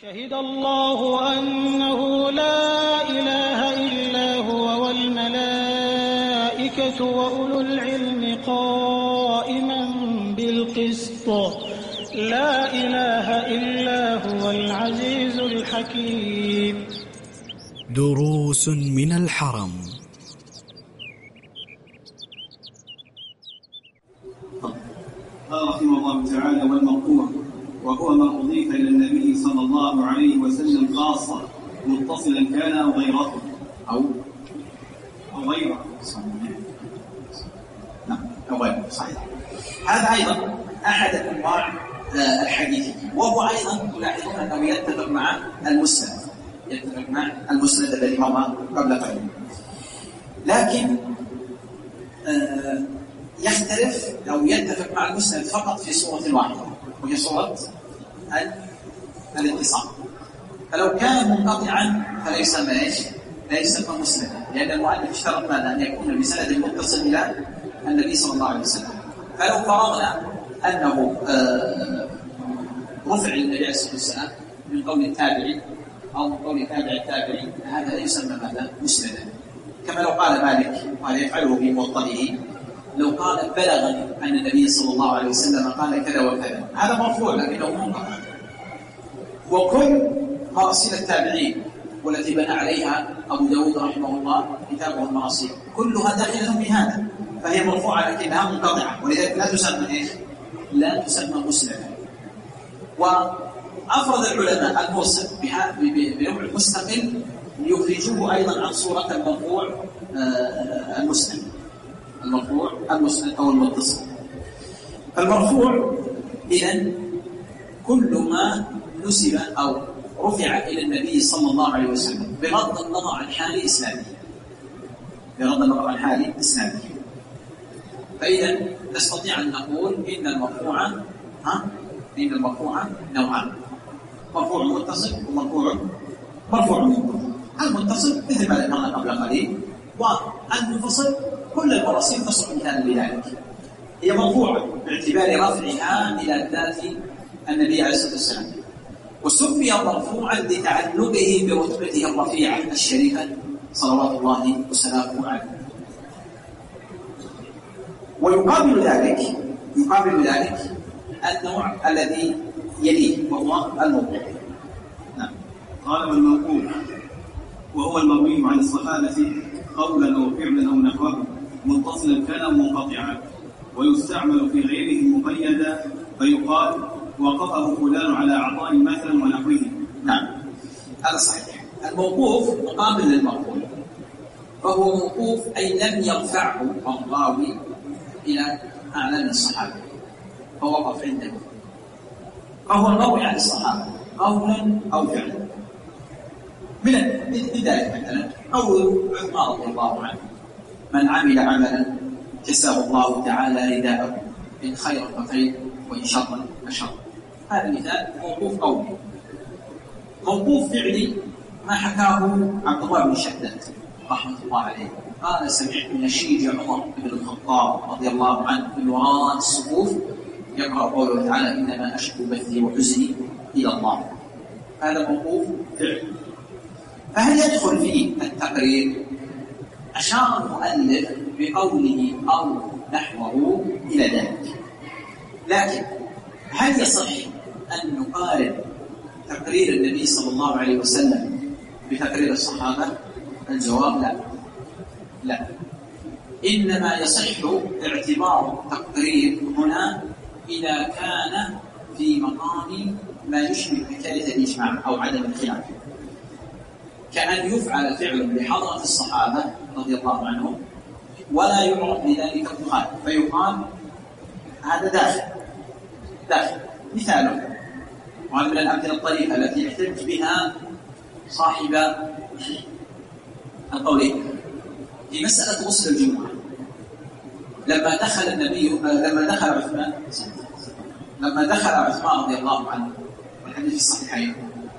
شهد الله أنه لا إله إلا هو والملائكة وأولو العلم قائما بالقسط لا إله إلا هو العزيز الحكيم. دروس من الحرم. قال رحمه الله تعالى: والمرفوع وهو ما أضيف إلى النبي صلى الله عليه وسلم خاصة متصلا كان أو غيره أو غيره صحيح. هذا أيضا أحد أنواع الحديث، وهو أيضا تلاحظون أنه يتفق مع المسند، الذي مر قبل قليل، لكن يختلف أو يتفق مع المسند فقط في صورة واحدة، وهي صورة الاتصال. فلو كان منقطعا فلا يسمى مسندا، لأن المؤلف اشترط أن يكون بسند متصل إلى النبي صلى الله عليه وسلم. فلو فرضنا أنه رفع للنبي عليه الصلاة والسلام من قول التابعي أو من قول تابع التابعي، هذا لا يسمى مسندا. كما لو قال مالك، وهذا يفعله في موطئه، لو قال بلغني أن النبي صلى الله عليه وسلم قال كذا وكذا، هذا مرفوع لكنه منقطع. وكل مراسيل التابعين والتي بنى عليها أبو داود رحمه الله كتابه المراسيل كلها داخلة في هذا، فهي مرفوعة لكنها منقطعة، ولذلك لا تسمى مسندا. وأفرد العلماء المرسل بنوع مستقل ليخرجوه أيضا عن صورة المسند أو المتصل. المرفوع إذن كل ما نسب أو رفع إلى النبي صلى الله عليه وسلم بغض النظر عن حال إسناده. فإذا نستطيع أن نقول إن المرفوع نوعان: مرفوع متصل ومرفوع منقطع. المتصل مثل ما ذكرنا قبل قليل، والمنفصل كل المراسيل تصح مثالا لذلك. هي مرفوعة باعتبار رفعها إلى ذات النبي عليه الصلاة والسلام، وسمي مرفوعا لتعلقه برتبته الرفيعة الشريفة صلوات الله وسلامه عليه. ويقابل ذلك النوع الذي يليه وهو الموقوف. قال: والموقوف وهو المروي عن الصحابة قولا أو فعلا أو نحوه متصلا كان أو منقطعا، ويستعمل في غيره مقيدا، فيقال وقفه فلان على عطاء مثلا ونحوه. نعم، هذا صحيح. الموقوف مقابل للمرفوع، فهو موقوف أي لم يرفعه الراوي إلى أعلى من الصحابة فوقف عنده، فهو المروي عن الصحابة قولا أو فعلا. من ذلك مثلا قول عثمان رضي الله عنه: من عمل عملا كساه الله تعالى رداءه، إن خيرا فخير وإن شرا فشر. هذا مثال موقوف قولي. موقوف فعلي ما حكاه عبد الله بن شداد رحمة الله عليه، قال: سمعت نشيج عمر بن الخطاب رضي الله عنه من وراء الصفوف يقرأ قوله تعالى: إنما أشكو بثي وحزني إلى الله. هذا موقوف فعلي. فهل يدخل فيه التقرير؟ أشار المؤلف بقوله أو نحوه إلى ذلك، لكن هل يصح أن نقارن تقرير النبي صلى الله عليه وسلم بتقرير الصحابة؟ الجواب لا. إنما يصح اعتبار التقرير هنا إذا كان في مقام ما يشبه حكاية الإجماع أو عدم الخلاف، كأن يفعل فعل بحضرة الصحابة رضي الله عنهم ولا يعرف لذلك مخالف، فيقال هذا داخل. مثاله، وهذا من الأمثلة الطريفة التي يحتج بها صاحب القولين في مسألة غسل الجمعة. لما دخل عثمان رضي الله عنه، والحديث في الصحيحين،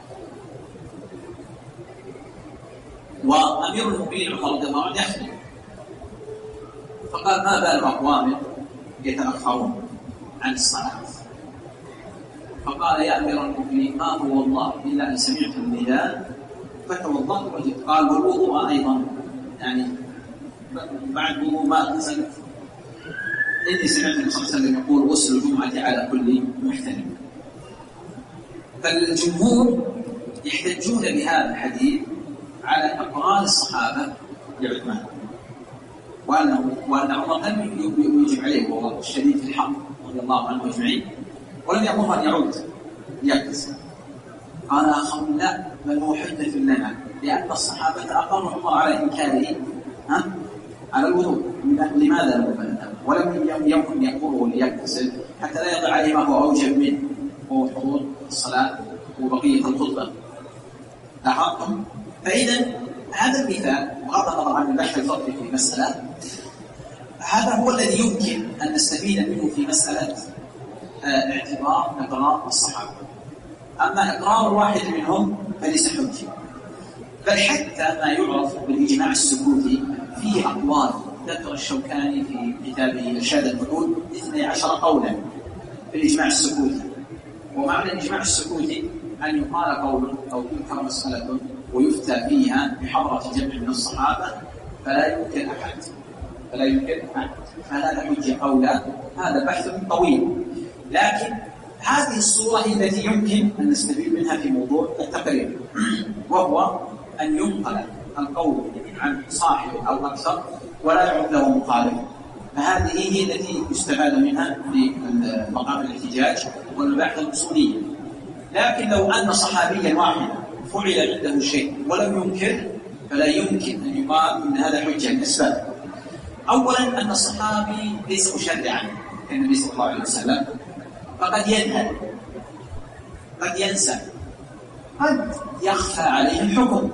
وأمير المؤمنين عمر رضي الله عنه يخطب، فقال: ما بال أقوام يتأخرون عن الصلاة؟ فقال يا أمير المؤمنين ما هو الله إلا أن سمعت النداء فتوضأت وجدت. قال والوضوء أيضا، يعني بعد وضوء ما أغتسلت إني سمعت النبي صلى الله عليه وسلم يقول غسل الجمعة على كل محتلم. فالجمهور يحتجون بهذا الحديث على أقرار الصحابة لعثمان، وأن عمر لم يجب عليه وهو الشديد في الحق رضي الله عنه أجمعين، ولم يأمره أن يعود يغتسل. قال آخرون لا، بل هو حجة لنا لأن الصحابة أقروا عمر على إنكاره على الوضوء، لماذا ولم يكن يقوله ليغتسل حتى لا يضع عليه ما هو أوجب منه وهو حضور الصلاة وبقية الخطبة. لاحظتم؟ فإذا هذا المثال بغض النظر عن البحث الفقهي في مسألة، هذا هو الذي يمكن أن نستفيد منه في مسألة اعتبار إقرار الصحابة. أما إقرار واحد منهم فليس حجة، بل حتى ما يعرف بالإجماع السكوتي فيه أقوال. ذكر الشوكاني في كتابه إرشاد الفحول 12 قولا في الإجماع السكوتي. ومعنى الإجماع السكوتي أن يقال قول أو تذكر مسألة ويفتى فيها بحضرة جمع من الصحابة فلا يمكن أحد فهذا حجة أو لا، هذا بحث طويل. لكن هذه الصورة هي التي يمكن أن نستفيد منها في موضوع التقرير، وهو أن ينقل القول عن صاحب أو أكثر ولا يعد له مخالف. فهذه هي التي يستفاد منها في مقام الاحتجاج والبحث الأصولي. لكن لو أن صحابيا واحدا فعل عنده شيء ولم ينكر فلا يمكن أن يقال أن هذا حجة لأسباب. أولا أن الصحابي ليس مشرعا كالنبي صلى الله عليه وسلم، فقد ينهل، قد ينسى، قد يخفى عليه الحكم،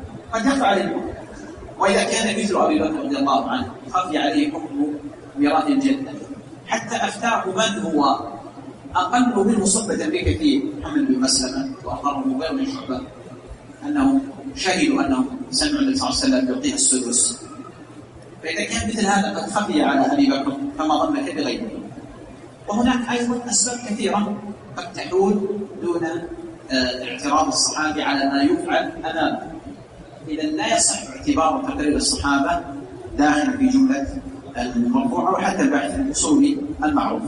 وإذا كان مثل أبي بكر رضي الله عنه خفي عليه حكم ميراث الجنة حتى أفتاه من هو أقل منه صحبة بكثير، محمد بن مسلمة وأخبره مغير بن شعبة أنهم شهدوا أنهم سمعوا النبي صلى الله عليه وسلم يعطيه السدس. فإذا كان مثل هذا قد خفي على أبي بكر فما ظنك بغيره. وهناك أيضا أسباب كثيرة قد تحول دون اعتراض الصحابي على ما يفعل أمامه. إذا لا يصح اعتبار تقرير الصحابة داخل في جملة المرفوع وحتى البحث الأصولي المعروف.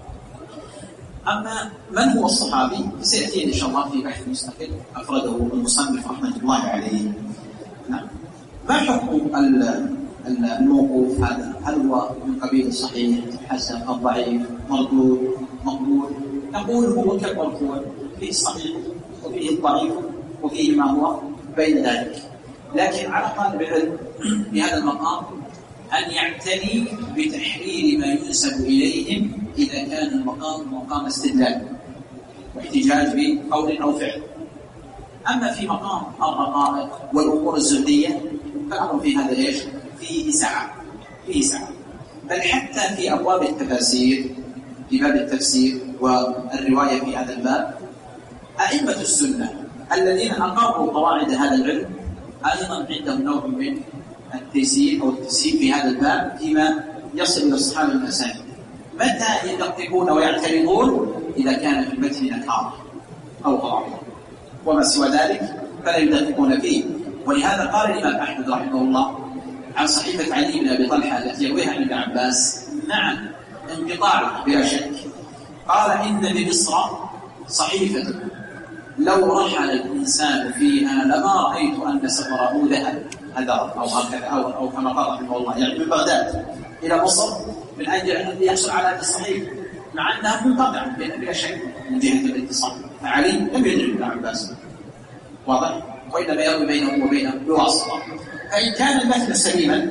أما من هو الصحابي سيأتي إن شاء الله في بحث مستقل أفرده المصنف رحمة الله عليه. نعم. ما حكم الموقوف هذا؟ هل هو من قبيل الصحيح، الحسن، الضعيف، مردود، مقبول؟ نقول هو كالمرفوع، فيه الصحيح وفيه الضعيف وفيه ما هو بين ذلك. لكن على طالب العلم في هذا المقام أن يعتني بتحرير ما ينسب إليهم إذا كان المقام مقام استدلال واحتجاج بقول أو فعل. أما في مقام الرقائق والأمور الزهدية فالأمر في هذا إيش؟ فيه سعة، بل حتى في أبواب التفاسير، في باب التفسير والرواية في هذا الباب، أئمة السنة الذين أقروا قواعد هذا العلم أيضا عندهم نوع من التيسير أو التسهيل في هذا الباب فيما يصل إلى الصحابة من الأسانيد. متى يدققون ويعترضون؟ إذا كان في المتن نكارة أو غلط، وما سوى ذلك فلا يدققون فيه. ولهذا قال الإمام أحمد رحمه الله عن صحيفة علي بن أبي طلحة التي يرويها عن ابن عباس مع انقطاع بلا شك، قال إن بمصر صحيفة لو رحل الإنسان فيها لما رأيت أن سفره ذهب أو هكذا أو كما قال رحمه الله، يعني من بغداد إلى مصر من أجل أن يحصل على هذا الصحيفة، مع أنها منقطعة بلا شك من جهة الاتصال. فعلي لم يدرك ابن عباس، واضح؟ وإنما يروي بينه وبينه بواسطة. فإن كان المتن سليما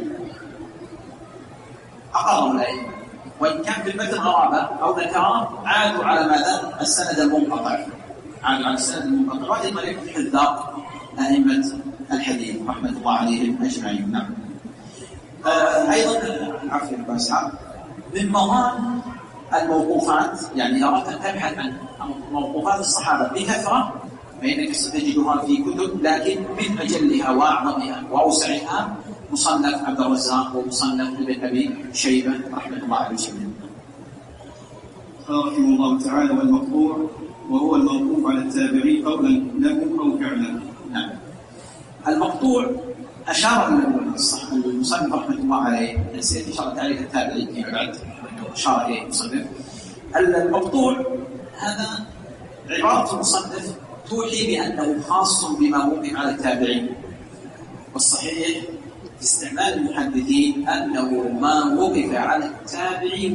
أقروا الأئمة، وإن كان في المتن غرابة أو نكارة عادوا على ماذا؟ السند المنقطع، وأيضا يكون حذاق أئمة الحديث رحمة الله عليهم أجمعين. نعم. أيضا عفوا باسحاق من مظان الموقوفات، يعني أردت أن تبحث عن موقوفات الصحابة بكثرة فإنك ستجدها في كتب، لكن من أجلها وأعظمها وأوسعها مصنف عبد الرزاق ومصنف ابن أبي شيبة رحمة الله عليه وسلم. قال رحمه الله تعالى: والمقطوع وهو الموقوف على التابعي قولا له أو فعلا. نعم. المقطوع أشار المصنف رحمة الله عليه، نسيت إشارة تعريف التابعي فيما بعد أشار إليه المصنف. المقطوع هذا عبارة المصنف توحي بأنه خاص بما وقف على التابعين، والصحيح في استعمال المحدثين أنه ما وقف على التابعي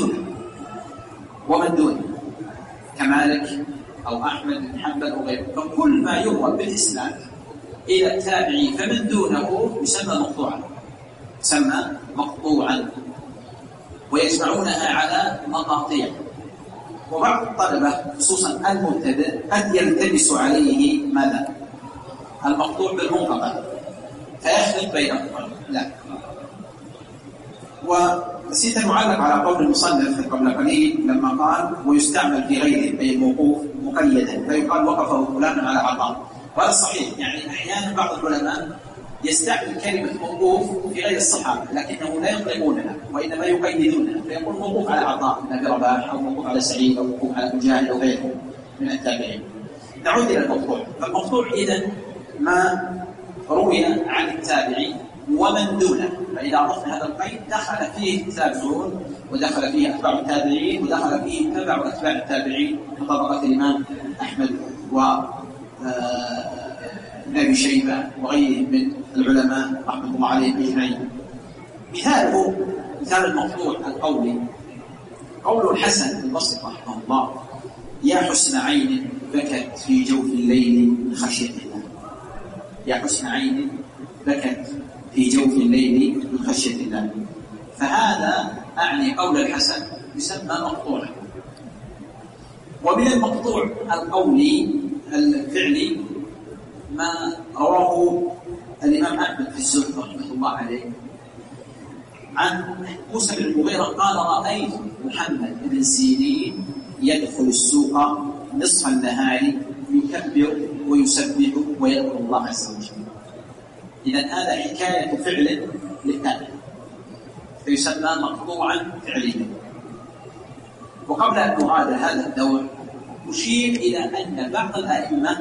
ومن دونه كمالك أو أحمد بن حنبل وغيره، فكل ما يروى بالإسناد إلى التابعي فمن دونه يسمى مقطوعا، ويجمعونها على مقاطيع. وبعض الطلبة خصوصا المبتدئ قد يلتبس عليه ماذا؟ المقطوع بالمنقطع فيخلط بينهما. لا. ونسيت أن أعلق على قول المصنف قبل قليل لما قال ويستعمل في غيره، أي الموقوف مقيدا، فيقال وقفه فلان على عطاء. وهذا صحيح، يعني أحيانا بعض العلماء يستعمل كلمة موقوف في غير الصحابة لكنه لا يطلقونها وإنما يقيدونها، فيقول موقوف على عطاء بن أبي رباح أو موقوف على سعيد أو موقوف على مجاهد أو غيره من التابعين. نعود إلى المقطوع. فالمقطوع إذن ما روي عن التابعي ومن دونه، فإذا أضفنا هذا القيد دخل فيه التابعون ودخل فيه أتباع التابعين ودخل فيه تبع أتباع التابعين كطبقة الإمام أحمد أبي شيبة وغيرهم من العلماء رحمة الله عليهم أجمعين. مثال المقطوع القولي قول الحسن البصري رحمه الله: يا حسن عين بكت في جوف الليل من خشية الله. يا حسن عين بكت في جوف الليل من خشية الله. فهذا أعني قول الحسن يسمى مقطوعا. ومن المقطوع القولي الفعلي ما رواه الإمام أحمد في الزهد رحمه الله عليه عن موسى بن المغيرة قال: رأيت محمد بن سيرين يدخل السوق نصف النهار يكبر ويسبح ويذكر الله عز وجل. إذن هذا حكاية فعل للتابع فيسمى مقطوعا فعليا. وقبل أن نعاد هذا الدور أشير إلى أن بعض الأئمة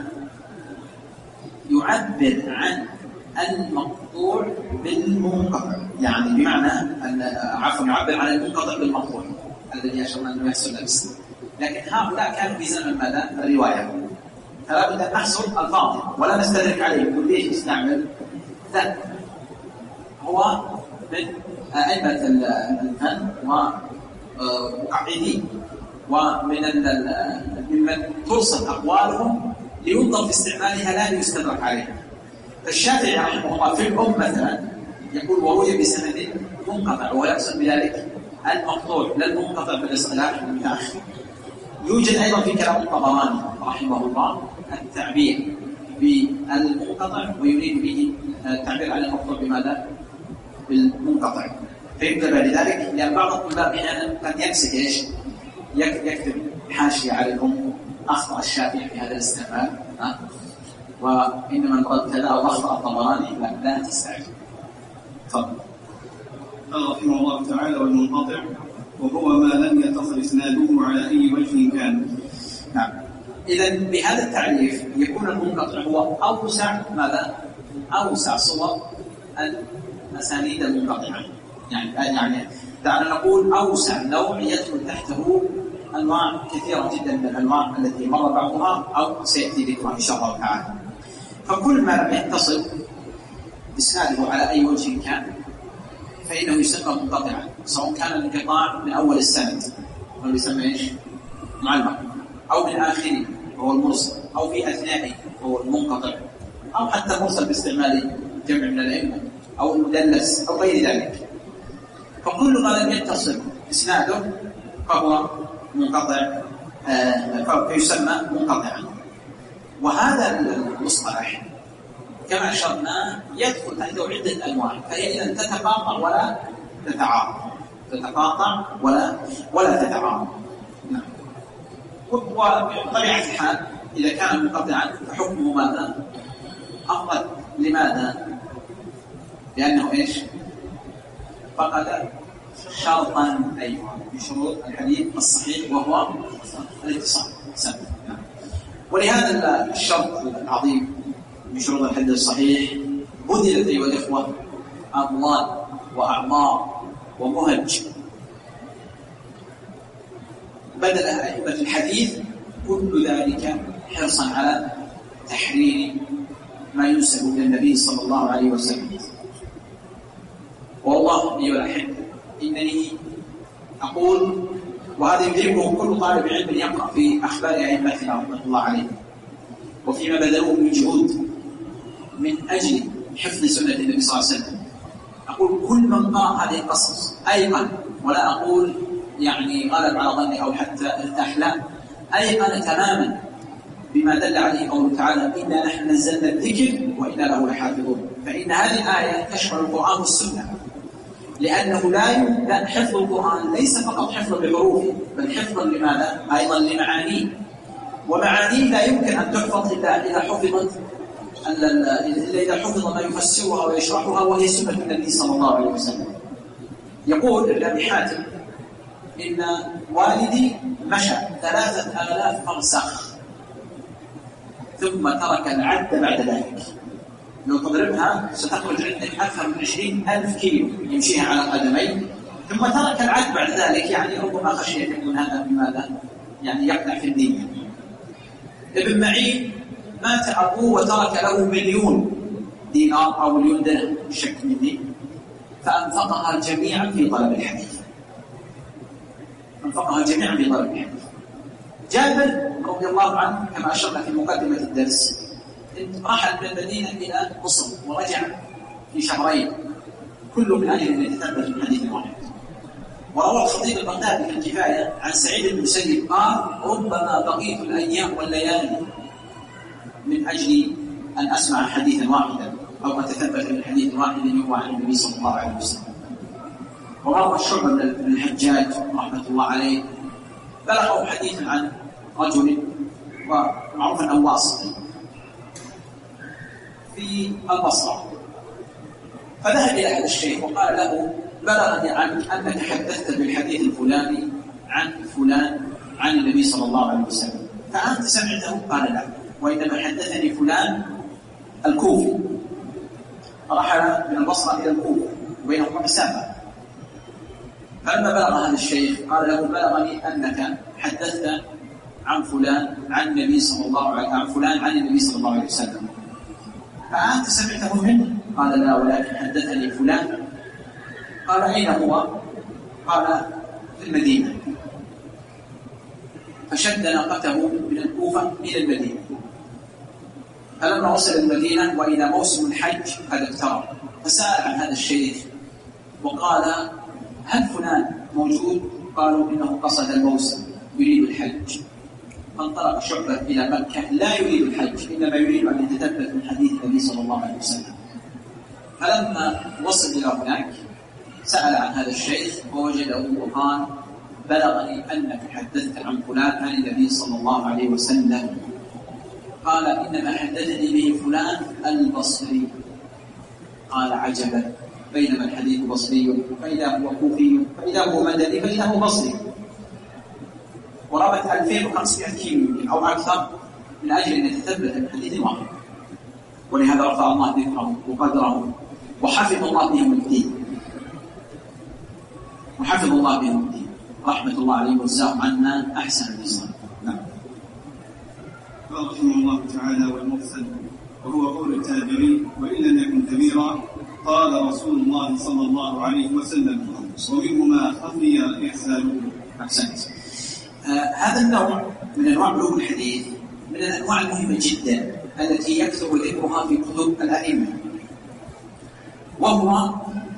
يعبر عن المقطوع بالمنقطع، يعني بمعنى أن يعبر عن المنقطع بالمقطوع الذي أشرنا أنه يحصل نفسه. لكن هؤلاء كانوا في زمن ماذا؟ الرواية، فلا بد أن نحصر الفاظ ولا نستدرك عليه كل ليش يستعمل. لا، هو من أئمة الفن ومقعدين ومن ممن ترصد أقوالهم لينظر في استعمالها لا ليستدرك عليها. فالشافعي رحمه الله في الأم مثلا يقول وروي بسند منقطع، ويقصد بذلك المقطوع لا المنقطع بالاصطلاح المتأخر. يوجد أيضا في كلام الطبراني رحمه الله التعبير بالمنقطع ويريد به التعبير عن المقطوع بماذا؟ بالمنقطع. فينتبه لذلك لأن بعض الطلاب أحيانا قد يمسك إيش؟ يكتب حاشية على الأم أخطأ الشافعي في هذا الاستعمال وإنما نقول كذا أو أخطأ الطبراني، لا تستعجل. تفضل. قال رحمه الله تعالى: والمنقطع وهو ما لم يتصل إسناده على أي وجه كان. نعم. إذن بهذا التعريف يكون المنقطع هو أوسع ماذا؟ أوسع صور الأسانيد المنقطعة. يعني دعنا نقول أوسع نوع يدخل تحته أنواع كثيرة جدا من الأنواع التي مر بعضها أو سيأتي ذكرها إن شاء الله تعالى. فكل ما لم يتصل إسناده على أي وجه كان فإنه يسمى منقطعا، سواء كان الانقطاع من أول السند وهو يسمى إيش؟ معلق، أو من آخره وهو المرسل، أو في أثنائه وهو المنقطع، أو حتى المرسل باستعمال جمع من الأئمة، أو المدلس أو غير ذلك. فكل ما لم يتصل إسناده فهو منقطع، فيسمى منقطعا. وهذا المصطلح كما أشرنا يدخل تحته عدة أنواع، فهي إذا تتقاطع ولا تتعارض، تتقاطع ولا تتعارض. نعم. وبطبيعة الحال إذا كان منقطعا فحكمه ماذا؟ أفضل. لماذا؟ لأنه إيش؟ فقد شرطا أيضا من شروط الحديث الصحيح وهو الاتصال. نعم. ولهذا الشرط العظيم من شروط الحديث الصحيح بذلت أيها الإخوة أموال وأعمار ومهج بذلها أئمة الحديث، كل ذلك حرصا على تحرير ما ينسب إلى النبي صلى الله عليه وسلم. والله أيها الأحبة إنني أقول، وهذا يدركه كل طالب علم يقرأ في أخبار أئمتنا رحمة الله عليهم وفيما بذلوه من جهود من أجل حفظ سنة النبي صلى الله عليه وسلم. أقول كل من قرأ هذه القصص أيقن، ولا أقول يعني غلب على ظني أو حتى ارتاح، لا، أيقن تماما بما دل عليه قوله تعالى: إنا نحن نزلنا الذكر وإنا له لحافظون. فإن هذه الآية تشمل القرآن والسنة، لأنه لا حفظ القرآن ليس فقط حفظا لحروفه، بل حفظا لماذا؟ أيضا لمعانيه، ومعانيه لا يمكن أن تحفظ إلا إذا حفظ ما يفسرها ويشرحها، وهي سنة النبي صلى الله عليه وسلم. يقول ابن أبي حاتم: إن والدي مشى 3000 فرسخ ثم ترك العد بعد ذلك. لو تضربها ستخرج عندك أكثر من 20,000 كيلو يمشيها على قدمين، ثم ترك العد بعد ذلك، يعني ربما خشية يكون هذا بماذا؟ يعني يقنع في الدين. ابن معين مات أبوه وترك له 1,000,000 دينار أو 1,000,000 درهم بشك مني، فأنفقها جميعا في طلب الحديث. أنفقها جميعا في طلب الحديث. جابر رضي الله عنه كما أشرنا في مقدمة الدرس رحل من المدينة إلى مصر ورجع في شهرين، كله من أجل أن يتثبت من حديث واحد. وروى الخطيب البغدادي في الكفاية عن سعيد بن المسيب قال: ربما بقيت الأيام والليالي من أجل أن أسمع حديثا واحدا أو أتثبت من حديث واحد يروى عن النبي صلى الله عليه وسلم. وروى الشعبة بن الحجاج رحمة الله عليه بلغه حديث عن رجل ومعروف أنه واسطي في البصرة، فذهب إلى هذا الشيخ وقال له: بلغني عنك أنك حدثت بالحديث الفلاني عن فلان عن النبي صلى الله عليه وسلم، فأنت سمعته؟ قال: لا، وإنما حدثني فلان الكوفي. رحل من البصرة إلى الكوفة وبينهما مسافة. فلما بلغ هذا الشيخ قال له: بلغني أنك حدثت عن فلان عن النبي صلى الله عليه وسلم، فأنت سمعته منه؟ قال: لا، ولكن حدثني فلان. قال: أين هو؟ قال: في المدينة. فشد ناقته من الكوفة إلى المدينة. فلما وصل المدينة وإذا موسم الحج قد اقترب، فسأل عن هذا الشيخ وقال: هل فلان موجود؟ قالوا: إنه قصد الموسم يريد الحج. فانطلق شعبة إلى مكة لا يريد الحج، إنما يريد أن يتثبت من حديث النبي صلى الله عليه وسلم. فلما وصل إلى هناك سأل عن هذا الشيخ ووجده وقال: بلغني أنك حدثت عن فلان عن النبي صلى الله عليه وسلم. قال: إنما حدثني به فلان البصري. قال: عجبا، بينما الحديث بصري فإذا هو كوفي فإذا هو مدني فإذا هو بصري. وربط 2500 كيلو أو أكثر من أجل أن يتثبت من حديث واحد. ولهذا رفع الله ذكرهم وقدرهم وحفظ الله بهم الدين، رحمة الله عليه وجزاهم عنا أحسن الجزاء. نعم. قال رحمه الله تعالى: والمرسل وهو قول التابعي وإن لم يكن كبيرا، قال رسول الله صلى الله عليه وسلم: ومنهما خفي إرساله. أحسنت. هذا النوع من أنواع علوم الحديث من الأنواع المهمة جدا التي يكثر ذكرها في كتب الأئمة، وهو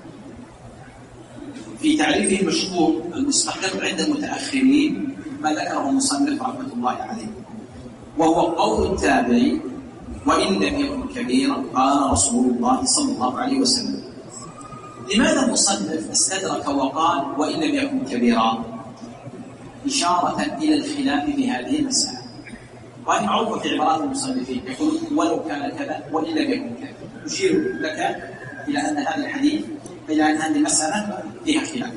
في تعريفه المشهور المستقر عند المتأخرين ما ذكره المصنف رحمة الله عليه، وهو قول التابعي وإن لم يكن كبيرا قال رسول الله صلى الله عليه وسلم. لماذا المصنف استدرك وقال وإن لم يكن كبيرا؟ إشارة إلى الخلاف في هذه المسألة، وهي معروفة في عبارات المصنفين، يقول ولو كان كذا وإن لم يكن كذا، يشير لك إلى أن هذا الحديث إلى أن هذه المسألة فيها خلاف.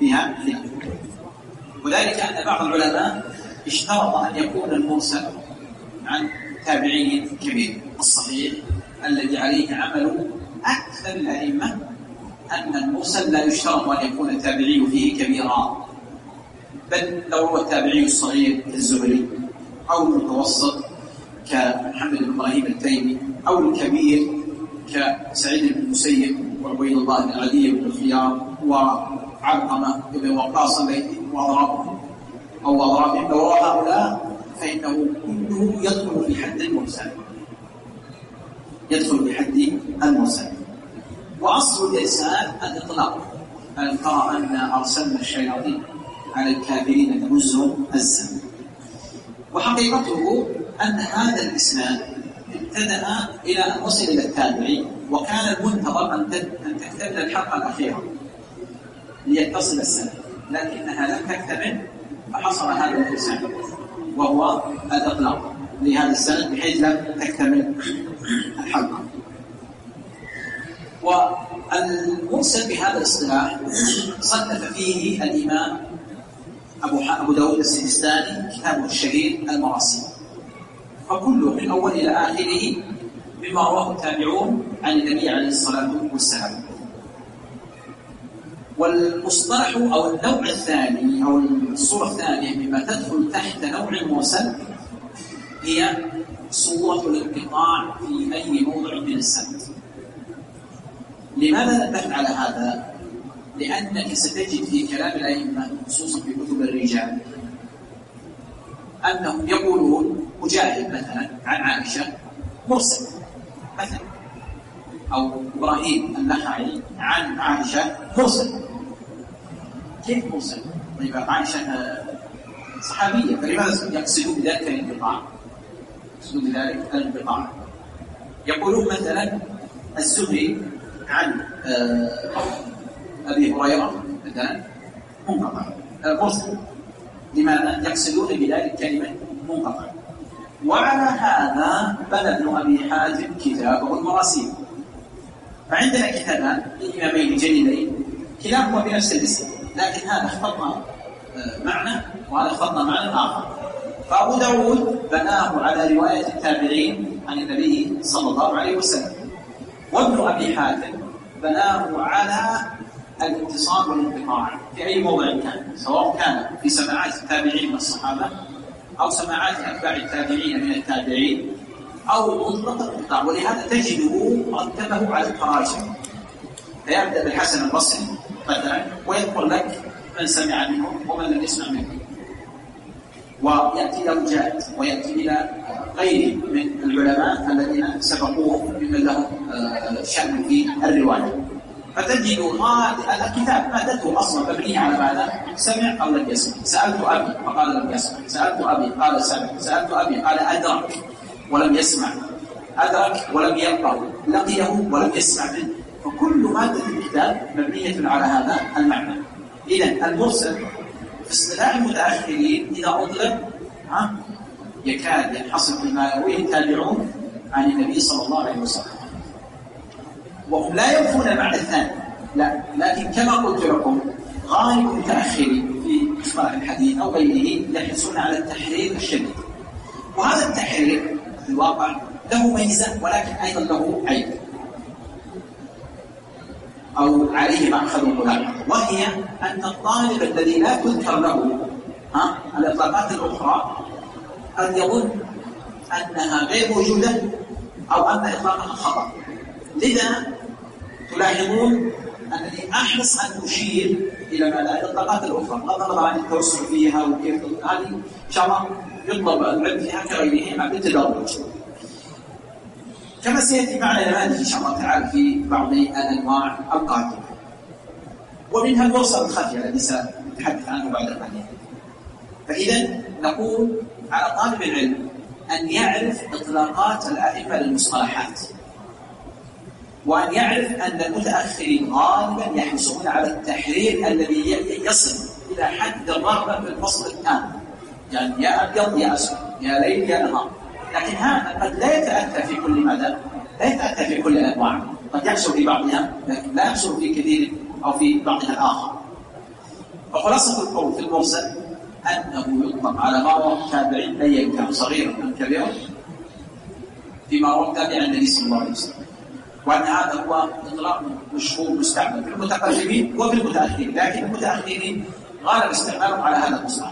وذلك أن بعض العلماء اشترط أن يكون المرسل عن تابعي كبير. الصحيح الذي عليه عمل أكثر الأئمة أن المرسل لا يشترط أن يكون التابعي فيه كبيرا، بل لو هو التابعي الصغير كالزهري أو المتوسط كمحمد بن إبراهيم التيمي أو الكبير كسعيد بن المسيب وعبيد الله بن عدي بن الخيار وعلقمة بن وقاص وأضرابهم لو هؤلاء فإنه كله يدخل في حد المرسل، وأصل الإرسال الإطلاق. ألم ترى أن أرسلنا الشياطين على الكافرين تمزهم أزا. وحقيقته أن هذا الإسناد ابتدأ إلى أن وصل إلى التابعي، وكان المنتظر أن تكتمل الحلقة الأخيرة ليتصل السند، لكنها لم تكتمل فحصل هذا الإرسال وهو الإطلاق لهذا السند بحيث لم تكتمل الحلقة. والمرسل بهذا الاصطلاح صنف فيه الإمام أبو داود السجستاني كتابه الشهير المراسيل، فكله من أول إلى آخره مما رواه التابعون عن النبي عليه الصلاة والسلام. والمصطلح أو النوع الثاني أو الصورة الثانية مما تدخل تحت نوع المرسل هي صورة الانقطاع في أي موضع من السند. لماذا نبحث على هذا؟ لأنك ستجد في كلام الأئمة خصوصا في كتب الرجال أنهم يقولون مجاهد مثلا عن عائشة مرسل مثلا، أو إبراهيم النخعي عن عائشة مرسل. كيف مرسل؟ طيب عائشة صحابية، فلماذا يقصدون بذلك الانقطاع؟ يقولون مثلا الزهري عن أبي هريرة مثلا منقطع مرسل. لماذا يقصدون بذلك كلمة منقطع؟ وعلى هذا بنى ابن أبي حاتم كتابه المراسيل. فعندنا كتابان لإمامين جليلين كلاهما بنفس الاسم، لكن هذا اختصر معنى وهذا اختصر معنى آخر. فأبو داود بناه على رواية التابعين عن النبي صلى الله عليه وسلم، وابن أبي حاتم بناه على الاتصال والانقطاع في أي موضع كان، سواء كان في سماعات التابعين من الصحابة أو سماعات أتباع التابعين من التابعين أو مطلق الانقطاع. ولهذا تجده رتبه على التراجم، فيبدأ بالحسن البصري مثلا ويذكر لك من سمع منه ومن لم يسمع منه، ويأتي إلى مجاهد ويأتي إلى غيره من العلماء الذين سبقوه ممن لهم شأن في الرواية. فتجد الكتاب مادته أصلا مبنية على ماذا؟ سمع أو لم يسمع. سألت أبي فقال لم يسمع، سألت أبي قال سمع، سألت أبي قال أدرك ولم يسمع، أدرك ولم يلقه، لقيه ولم يسمع منه. فكل مادة الكتاب مبنية على هذا المعنى. إذن المرسل في اصطلاح المتأخرين إذا أطلق يكاد ينحصر فيما يرويه التابعون عن النبي صلى الله عليه وسلم، وهم لا ينفون المعنى الثاني، لا، لكن كما قلت لكم غالب المتأخرين في مصطلح الحديث أو غيره يحرصون على التحرير الشديد، وهذا التحرير في الواقع له ميزة ولكن أيضا له عيب أو عليه مأخذ ملاحظ، وهي أن الطالب الذي لا تذكر له الإطلاقات الأخرى قد يظن أنها غير موجودة أو أن إطلاقها خطأ. لذا تلاحظون أنني أحرص أن أشير إلى الإطلاقات الأخرى، نظرا عن التوسع فيها وكيف هذه إن شاء الله يطلب العلم فيها كغيرهما بالتدرج، كما سيأتي معنا نماذج إن شاء الله تعالى في بعض الأنواع القادمة. ومنها المرسل الخفي الذي سنتحدث عنه بعد قليل. فإذا نقول على طالب العلم أن يعرف إطلاقات الأئمة للمصطلحات، وأن يعرف أن المتأخرين غالبا يحرصون على التحرير الذي يصل إلى حد الرغبة في الفصل التام، يعني يا أبيض يا أسود، يا ليل يا نهار. لكن هذا قد لا يتأتى في كل ماذا؟ لا يتأتى في كل الأنواع، قد يحصل في بعضها لكن لا يحصل في كثير أو في بعضها الآخر. فخلاصة القول في المرسل أنه يطلق على ما رواه التابعين أيا كان صغيرا أم كبيرا فيما روى تابع النبي صلى الله عليه وسلم، وأن هذا هو إطلاق مشهور مستعمل في المتقدمين وفي المتأخرين، لكن المتأخرين غالب استعمالهم على هذا المصطلح.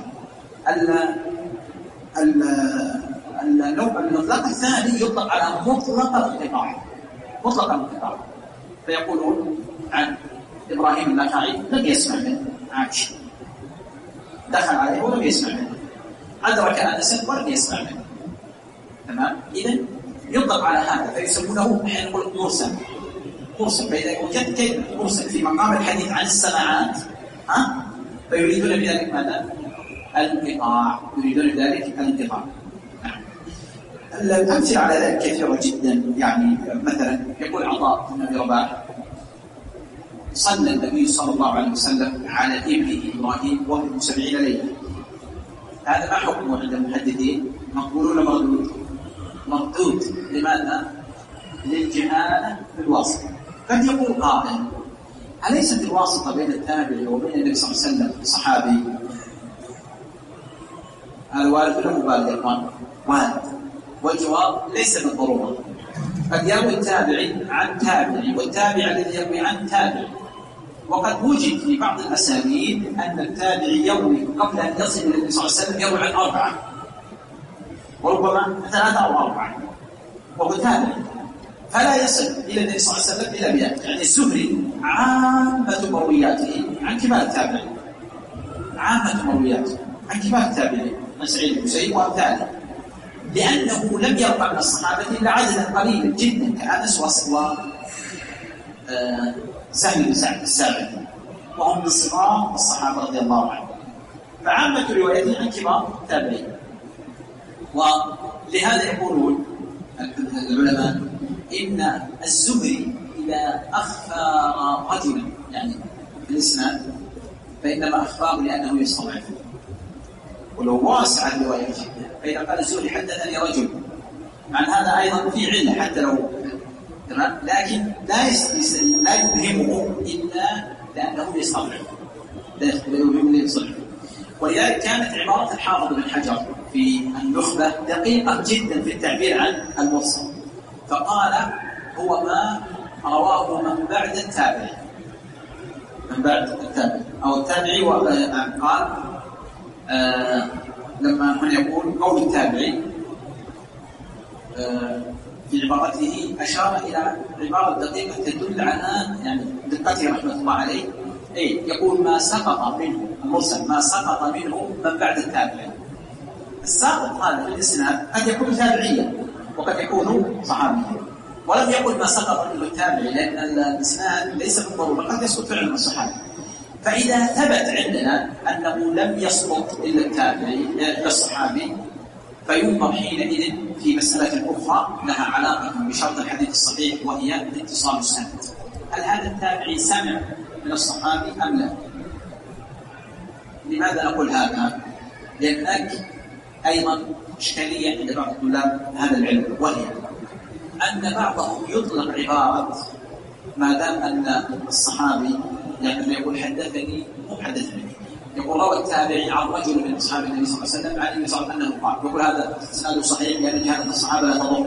الإطلاق الثاني يطلق على مطلق الانقطاع، مطلق الانقطاع، فيقولون عن إبراهيم النخعي لم يسمع منه عائشة، دخل عليه ولم يسمع منه، أدرك أنسا ولم يسمع منه. تمام؟ إذن يطلق على هذا فيسمونه أحيانا يقول مرسل، مرسل. فإذا وجدت كلمة مرسل في مقام الحديث عن السماعات فيريدون بذلك ماذا؟ الانقطاع، يريدون بذلك الانقطاع. الأمثلة على ذلك كثيرة جدا، يعني مثلا يقول عطاء بن أبي رباح: صلى النبي صلى الله عليه وسلم على ابنه إبراهيم وهو 70 ليلة. هذا ما حكمه عند المحدثين؟ مقبول ولا مردود؟ مردود. لماذا؟ للجهالة بالواسطة. قد يقول قائل: أليست الواسطة بين التابعي وبين النبي صلى الله عليه وسلم صحابي؟ هذا وارد ولا مبالغ يا إخوان؟ وارد. والجواب ليس بالضرورة. قد يروي التابعي عن تابعي والتابع الذي يروي عن تابعي، وقد وجد في بعض الأسانيد أن التابعي يروي قبل أن يصل إلى النبي صلى الله عليه وسلم يروي عن 4 وربما 3 أو 4 وهو تابعي، فلا يصل إلى النبي صلى الله عليه وسلم إلى 100. يعني الزهري عامة مروياته عن كبار التابعين، عامة مروياته عن كبار التابعين، عن سعيد بن المسيب وأمثاله، لأنه لم يرفع من الصحابة إلا عددا قليلا جدا كأنس وسهل بن سعد الساعدي، وهم من صغار الصحابة رضي الله عنهم، فعامة روايته عن كبار التابعين. ولهذا يقولون العلماء إن الزهري إذا أخفى رجلا يعني في الإسناد فإنما أخفاه لأنه يستضعف، ولو واسع الرواية جدا. فإذا قال الزهري حدثني رجل، عن هذا أيضا في علة حتى لو تمام، لكن لا يبهمه إلا لأنه يستضعف، لا يبهمه إلا يستضعف. ولذلك كانت عبارة الحافظ بن حجر في النخبة دقيقة جدا في التعبير عن المرسل، فقال: هو ما رواه من بعد التابعي، من بعد التابعي أو التابعي. وقال لما من يقول قول التابعي في عبارته أشار إلى عبارة دقيقة تدل على يعني دقته رحمة الله عليه. يقول: ما سقط منه المرسل، ما سقط منه من بعد التابعي. الساقط هذا في الإسناد قد يكون تابعيا وقد يكون صحابيا، ولم يقل ما سقط منه التابعي، لأن الإسناد ليس بالضرورة قد يسقط فعلا من الصحابي. فإذا ثبت عندنا أنه لم يسقط إلا التابعي إلا الصحابي، فينظر حينئذ في مسألة أخرى لها علاقة بشرط الحديث الصحيح، وهي اتصال السند. هل هذا التابعي سمع من الصحابي أم لا؟ لماذا نقول هذا؟ لأنك أيضا إشكالية عند بعض طلاب هذا العلم، وهي أن بعضهم يطلق عبارة ما دام أن الصحابي يعني يقول حدثني مو حدثني، يقول روى التابعي عن رجل من أصحاب النبي صلى الله عليه وسلم عن النبي صلى الله عليه وسلم أنه قال، يقول هذا إسناده صحيح لأن جهالة الصحابة لا تضر.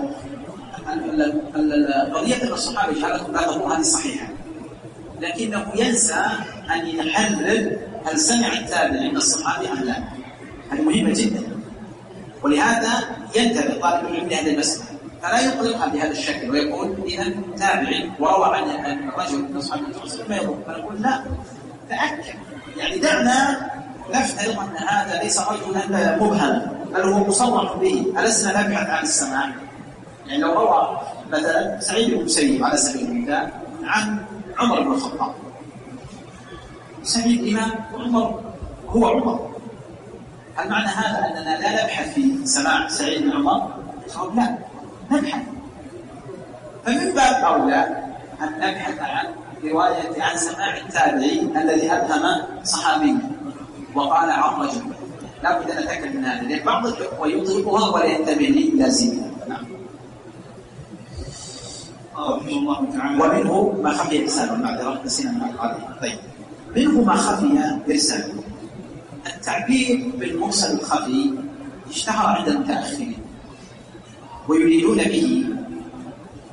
قضية أن الصحابة جهالتهم لا تضر هذه صحيحة، لكنه ينسى أن يحلل هل سمع التابعي من الصحابي أم لا. هذه مهمة جدا، ولهذا ينتبه طالب العلم لهذه المسألة، فلا يطلقها بهذا الشكل ويقول إذا تابعي وروى عن الرجل من أصحاب النبي صلى الله عليه وسلم ما يضر. فنقول لا، تأكد، يعني دعنا نفترض أن هذا ليس رجلا مبهما بل هو مصرح به. ألسنا نبحث عن السماع؟ يعني لو روى مثلا سعيد بن المسيب على سبيل المثال عن عمر بن الخطاب، سعيد إمام وعمر هو عمر، هل معنى هذا أننا لا نبحث في سماع سعيد بن عمر؟ لا، نبحث. فمن باب أولى أن نبحث عن رواية عن سماع التابعي الذي أبهم صحابي وقال عن رجل. لا بد أن نتأكد من هذا، لأن بعض الإخوة يطلقها ولا ينتبه لي لازمها. ومنه ما خفي إرساله، المعذرة نسينا من القاضي. طيب، منه ما خفي إرساله. التعبير بالمرسل الخفي اشتهر عند المتأخرين، ويريدون به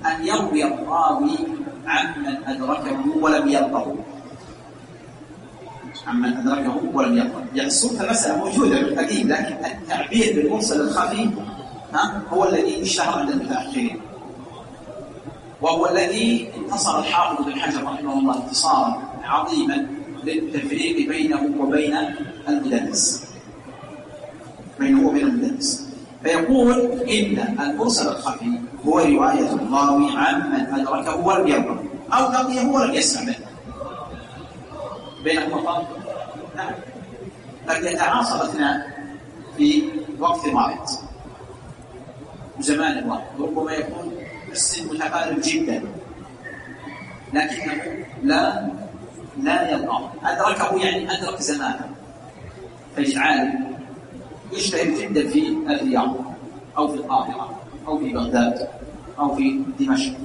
أن يروي الراوي عمن أدركه ولم يلقه، عمن أدركه ولم يلقه. يعني صورة المسألة موجودة بالقديم، لكن التعبير بالمرسل الخفي هو الذي اشتهر عند المتأخرين، وهو الذي انتصر الحافظ بن حجر رحمه الله انتصارا عظيما للتفريق بينه وبين المدلس، فيقول إن المرسل الخفي هو رواية الراوي عمن أدركه ولم يلقه أو لقيه ولم يسمع منه. بينهما فرق؟ نعم. قد يتعاصر اثنان في وقت واحد وزمان واحد، وربما يكون السن متقارب جدا لكنه لا يلقاه. أدركه يعني أدرك زمانه، فيجعل يشتهر جدا في الرياض أو في القاهرة أو في بغداد أو في دمشق،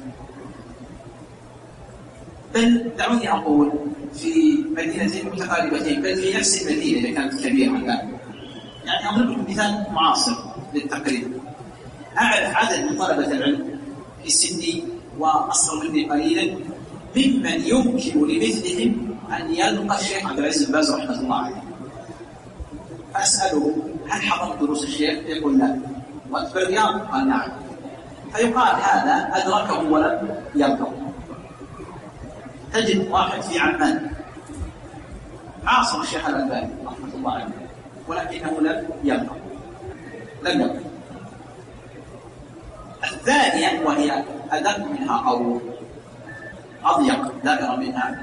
بل دعوني أقول في مدينتين متقاربتين، بل في نفس المدينة إذا كانت كبيرة الآن. يعني أضرب لكم مثال معاصر للتقريب. أعرف عدد من طلبة العلم في سني وأصغر مني قليلا ممن يمكن لمثلهم أن يلقى الشيخ عبد العزيز بن باز رحمة الله عليه، فأسأله هل حضرت دروس الشيخ؟ يقول لا. وأنت في الرياض؟ قال نعم. فيقال هذا أدركه ولم يلقه. تجد واحد في عمان عاصر الشيخ الألباني رحمة الله عليه ولكنه لم يلقه. الثانية وهي أدق منها أو أضيق دائرة منها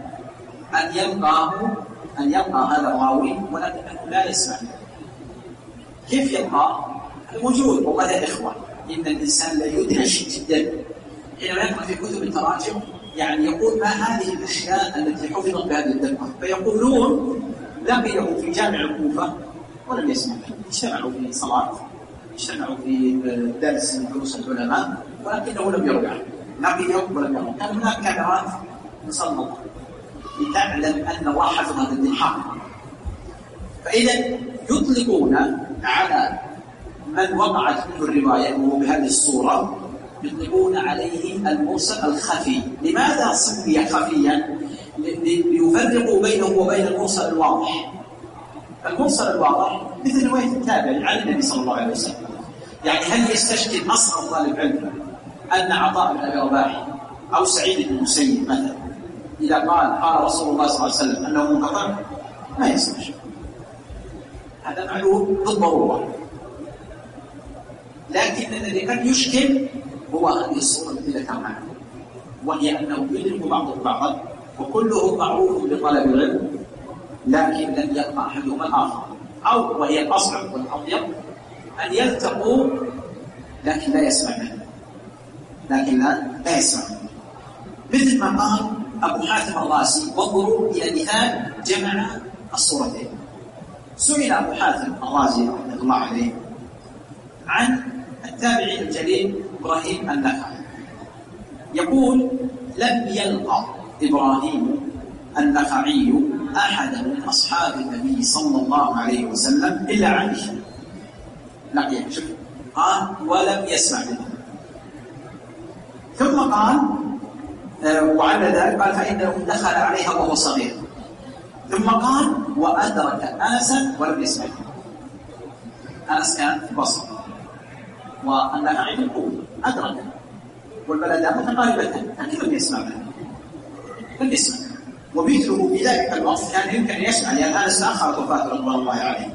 أن يلقى هذا الراوي ولكنه لا يسمع. كيف يلقى؟ موجود وقد إخوة. إن الإنسان لا يدهش جدا حينما يقرأ في كتب التراجم، يعني يقول ما هذه الأشياء التي حفظت بهذه الدقة، فيقولون لقيه في جامع الكوفة ولم يسمع. اجتمعوا في صلاة، اجتمعوا في درس من دروس العلماء ولكنه لم يرجع، لقيه ولم يرجع. كان هناك كاميرات مسلطة لتعلم أن الله حفظ هذا الدين حق. فإذا يطلقون على من وقعت منه الرواية وهو بهذه الصورة يطلقون عليه المرسل الخفي. لماذا سمي خفيا؟ ليفرقوا بينه وبين المرسل الواضح. المرسل الواضح مثل رواية التابع عن النبي صلى الله عليه وسلم. يعني هل يستشكل أصغر طالب علم أن عطاء بن أبي رباح أو سعيد بن المسيب مثلا إذا قال رسول الله صلى الله عليه وسلم أنه منقطع؟ ما يستشكل، هذا معلوم بالضرورة. لكن الذي قد يشكل هو هذه الصورة التي ذكرناها، وهي أنه يدرك بعضهم بعضا وكلهم معروف بطلب العلم لكن لم يلقى أحدهما الآخر، أو وهي الأصعب والأضيق أن يلتقوا لكن لا يسمع منه، مثل ما قال أبو حاتم الرازي. وانظروا إلى مثال جمع الصورتين. سئل أبو حاتم الرازي رحمه الله عليه عن التابعي الجليل إبراهيم النخعي، يقول لم يلقى إبراهيم النخعي أحدا من أصحاب النبي صلى الله عليه وسلم إلا عائشة. لقيه، شوف، قال ولم يسمع منه. ثم قال وعلى ذلك قال فإنه دخل عليها وهو صغير. ثم قال وأدرك أنسا ولم يسمع منه. أنس كان في بصر والنخعي في القوة، أدرك والبلدان متقاربتان لكن لم يسمع منه. ومثله في ذلك الوقت كان يمكن أن يسمع، لأن أنس تأخرت وفاته رضوان الله عليه،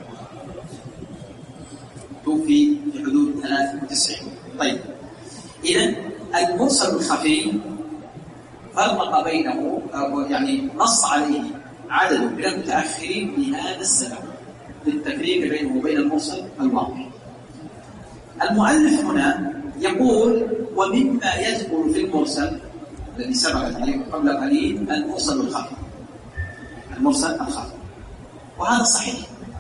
توفي في حدود 93. طيب، إذن المرسل الخفي فرق بينه، يعني نص عليه عدد من المتأخرين بهذا السبب للتفريق بينه وبين المرسل الواضح. المؤلف هنا يقول ومما يدخل في المرسل الذي سبقت عليه قبل قليل المرسل الخفي، وهذا صحيح.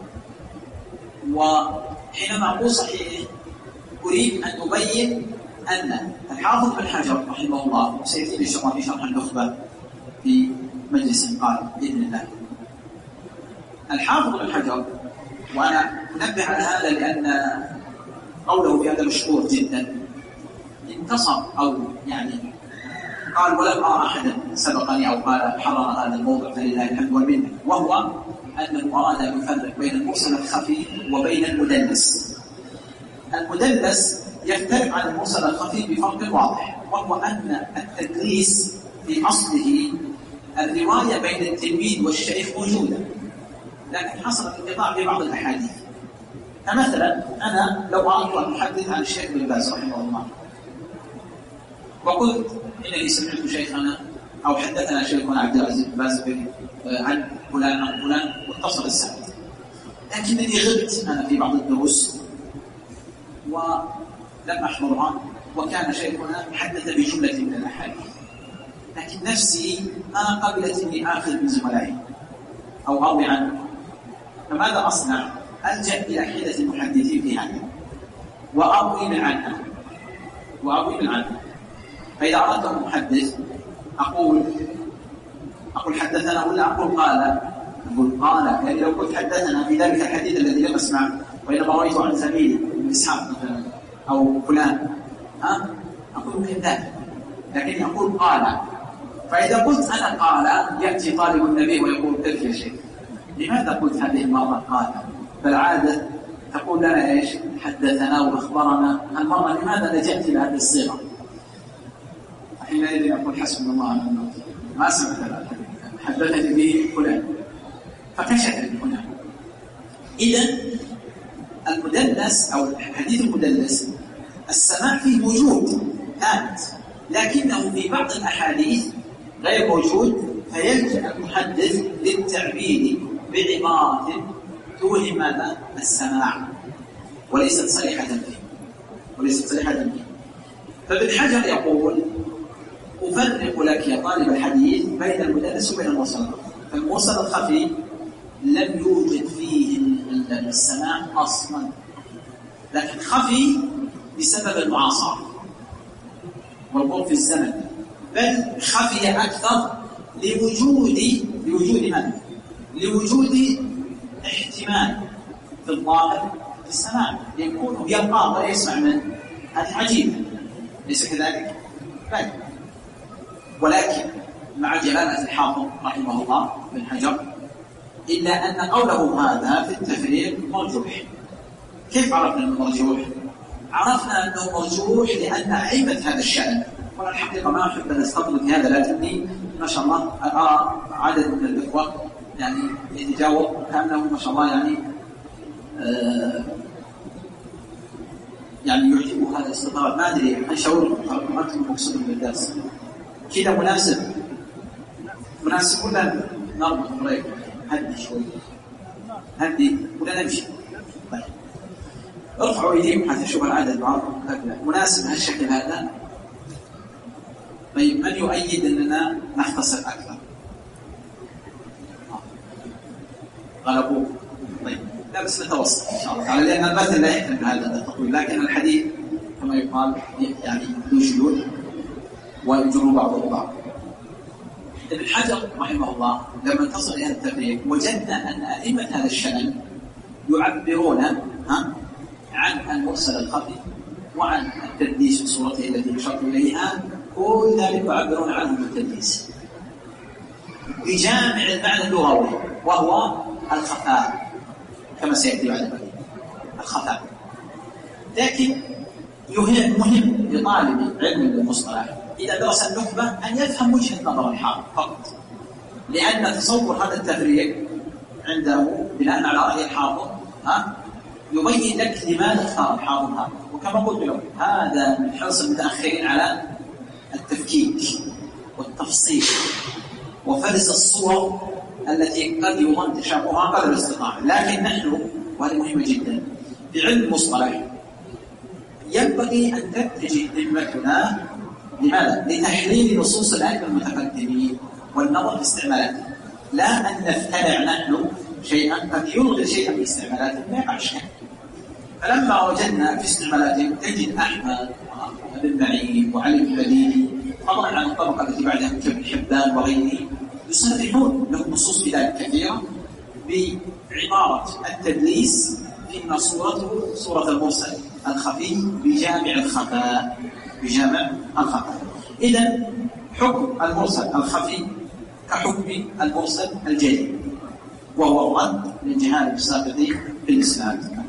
وحينما أقول صحيح أريد أن أبين أن الحافظ بن حجر رحمه الله سيأتي إن شاء الله في شرح النخبة في مجلس قادم بإذن الله. الحافظ بن حجر، وأنا أنبه على هذا لأن قوله في هذا مشهور جدا، انتصر أو يعني قال ولم أرى أحدا سبقني أو قال حرر هذا الموضوع فلله الحمد والمنة، وهو أنه أراد أن يفرق بين المرسل الخفي وبين المدلس. المدلس يختلف عن المرسل الخفي بفرق واضح، وهو أن التدليس في أصله الرواية بين التلميذ والشيخ موجودة، لكن حصل انقطاع في بعض الأحاديث. فمثلا أنا لو أردت أن أحدث عن الشيخ بن باز رحمه الله وقلت إنني سمعت شيخنا أو حدثنا شيخنا عبد العزيز بن باز عن فلان عن فلان واتصل السند، لكنني غبت أنا في بعض الدروس ولم أحضرها، وكان شيخنا حدث بجملة من الأحاديث، لكن نفسي ما قبلت إني آخذ من زملائي أو أروي عنه. فماذا أصنع؟ ألجأ إلى حيلة المحدثين في هذا وأروي من عنها. فإذا أردت أن أحدث أقول حدثنا ولا أقول قال، يعني لو قلت حدثنا في ذلك الحديث الذي لم أسمع وإنما رويته عن زميلي ابن إسحاق مثلا أو فلان أقول كذاب، لكن أقول قال. فإذا قلت أنا قال يأتي طالب النبي ويقول كيف يا شيخ لماذا قلت هذه المرة قال؟ فالعادة تقول لنا إيش؟ حدثنا وأخبرنا. المرة لماذا لجأت إلى هذه الصيغة؟ حينئذ أقول حسبنا الله ونعم الوكيل، ما سمعت هذا حدثني به فلان فكشف هنا. إذن المدلس أو الحديث المدلس السماع فيه موجود ثابت، لكنه في بعض الأحاديث غير موجود، فيلجأ المحدث للتعبير بعبارة توهم ماذا؟ السماع وليست صريحة فيه. فابن حجر يقول أفرق لك يا طالب الحديث بين المدلس وبين المرسل الخفي. فالمرسل الخفي لم يوجد فيه السماع أصلا، لكن خفي بسبب المعاصرة والقرب في الزمن، بل خفي أكثر لوجود ماذا؟ لوجود احتمال في الظاهر في السماع، يكون يلقى ولا يسمع من هذه عجيبة، ليس كذلك؟ بل ولكن مع جلالة الحافظ رحمه الله بن حجر إلا أن قوله هذا في التفريق مرجوح. كيف عرفنا أنه مرجوح؟ عرفنا أنه مرجوح لأن أئمة هذا الشأن، وأنا الحقيقة ما أحب أن أستطرد في هذا، لكني ما شاء الله أرى عدد من الإخوة يعني يتجاوب كأنه ما شاء الله يعني يعجبه هذا الاستطراد. ما أدري أنشوركم أنتم مقصودين بالدرس كذا مناسب ولا نربط بريك هدي شوي ولا نمشي؟ طيب ارفعوا ايديكم حتى نشوف العدد بعضهم مناسب هالشكل هذا. طيب من يؤيد اننا نختصر اكثر؟ غلبوه. طيب لا بس نتوسط ان شاء الله تعالى، لان المثل لا يحتمل هذا التطويل، لكن الحديث كما يقال يعني ذو شذوذ ويجر بعضه بعض. ابن حجر رحمه الله لما انتصر إلى التفريق وجدنا أن أئمة هذا الشأن يعبرون عن المرسل الخفي وعن التدليس بصورته التي أشرت إليها، كل ذلك يعبرون عنه بالتدليس بجامع المعنى اللغوي وهو الخفاء، كما سيأتي بعد ذلك الخفاء. لكن مهم لطالب علم المصطلح إذا درس النخبة أن يفهم وجهة نظر الحافظ فقط، لأن تصور هذا التفريق عنده بناء على رأي الحافظ يبين لك لماذا اختار الحافظ هذا. وكما قلت لكم هذا من حرص المتأخرين على التفكيك والتفصيل وفرز الصور التي قد يظن تشابهها قدر الاستطاعة. لكن نحن وهذا مهم جدا في علم المصطلح ينبغي أن تتجه همتنا لماذا؟ لتحليل نصوص الأئمة المتقدمين والنظر في استعمالاته، لا أن نفترع نحن شيئا قد يلغي شيئا في استعمالاته ما يقع شيء. فلما وجدنا في استعمالاتهم تجد أحمد وابن معين وعلي بن المديني فضلا عن الطبقة التي بعدها كابن حبان وغيره يصرحون لهم نصوص في ذلك كثيرة بعبارة التدليس فيما صورته صورة المرسل الخفي بجامع الخفاء. بجامع الخطأ. إذن حكم المرسل الخفي كحكم المرسل الجلي، وهو الرد للجهال الساقط في الإسناد.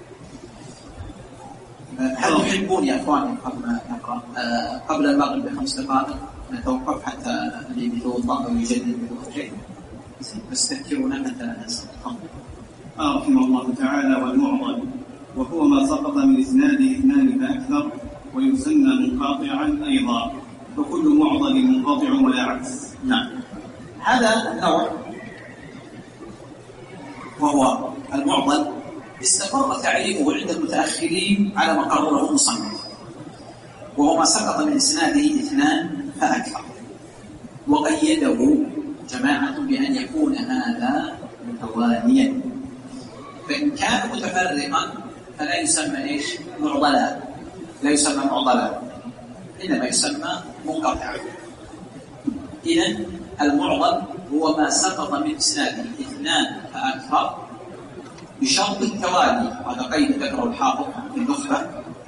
هل تحبون يا أخواني قبل ما نقرأ قبل المغرب ب5 دقائق نتوقف حتى اللي يتوضأ أو يجدد شيء، بس تذكرونا حتى لا ننسى. رحمه الله تعالى: والمعضل وهو ما سقط من إسناده 2 فأكثر، ويسمى منقطعا أيضا، وكل معضل منقطع ولا عكس. نعم، هذا النوع وهو المعضل استمر تعريفه عند المتأخرين على ما قرره المصنف، وهو ما سقط من إسناده 2 فأكثر، وقيده جماعة بأن يكون هذا متواليا، فإن كان متفرقا فلا يسمى معضلا، لا يسمى معضلا، إنما يسمى منقطعا. إذن المعضل هو ما سقط من إسناده 2 فأكثر بشرط التوالي، وهذا قيد ذكره الحافظ في النخبة.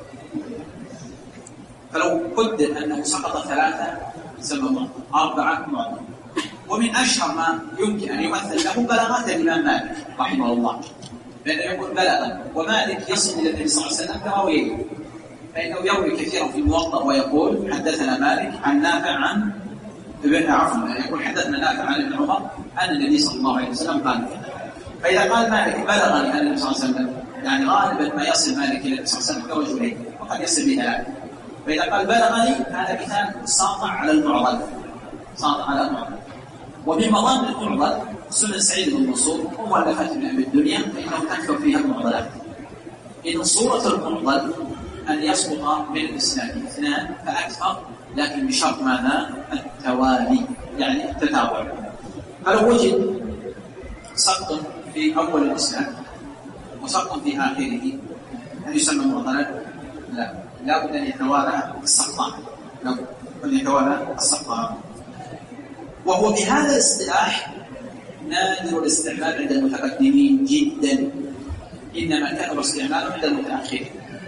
فلو قدر أنه سقط 3 يسمى معضل، 4 معضل. ومن أشهر ما يمكن أن يمثل له بلاغات الإمام مالك رحمه الله، لأنه يقول بلغا، ومالك يصل إلى النبي صلى الله عليه وسلم كراويه، فإنه يروي كثيرا في الموطأ ويقول حدثنا مالك عن نافع عن يقول حدثنا نافع عن ابن عمر أن النبي صلى الله عليه وسلم قال كذا. فإذا قال مالك بلغني أن النبي صلى الله عليه وسلم، يعني غالبا ما يصل مالك إلى النبي صلى الله عليه وسلم كرجلين، وقد يصل بها. فإذا قال بلغني هذا مثال ساطع على المعضل، ساطع على المعضل. ومن مضامن المعضل سنن سعيد بن منصور ومؤلفات ابن أبي الدنيا، فإنه تكثر فيها المعضلات. إن صورة المعضل أن يسقط من الإسناد 2 فأكثر، لكن بشرط ماذا؟ التوالي، يعني التتابع. فلو وجد سقط في أول الإسناد وسقط في آخره هل يسمى معضلا؟ لا، لا بد أن يتوالى السقطان، لا بد أن يتوالى السقطان. وهو بهذا الاصطلاح نادر الاستعمال عند المتقدمين جدا، إنما كثر استعماله عند المتأخرين.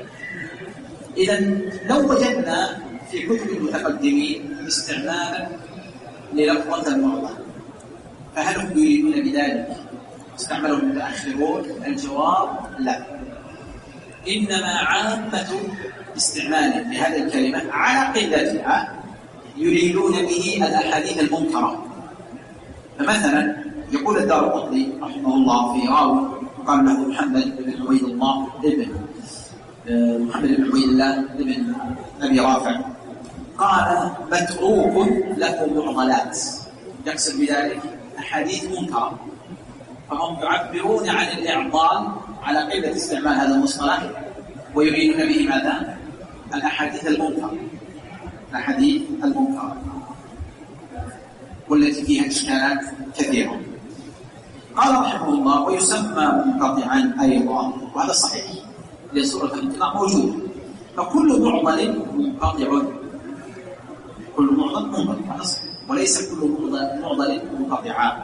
إذن لو وجدنا في كتب المتقدمين استعمالا للفظة المعضل، فهل هم يريدون بذلك استعملوا المتأخرون؟ الجواب لا، إنما عامة استعمال لهذه الكلمة على قلتها يريدون به الأحاديث المنكرة. فمثلا يقول الدارقطني رحمه الله في راوي قال له محمد بن عبيد الله بن أبي رافع، قال متروك له معضلات، يقصد بذلك أحاديث منكرة، فهم يعبرون عن الإعضال على قلة استعمال هذا المصطلح، ويريدون به ماذا؟ الأحاديث المنكرة، الأحاديث المنكرة والتي فيها إشكالات كثيرة. قال رحمه الله: ويسمى منقطعا أيضا، وهذا صحيح لأن صورة الانقطاع موجودة، فكل معضل منقطع، كل معضل منقطع، وليس كل معضل منقطعا،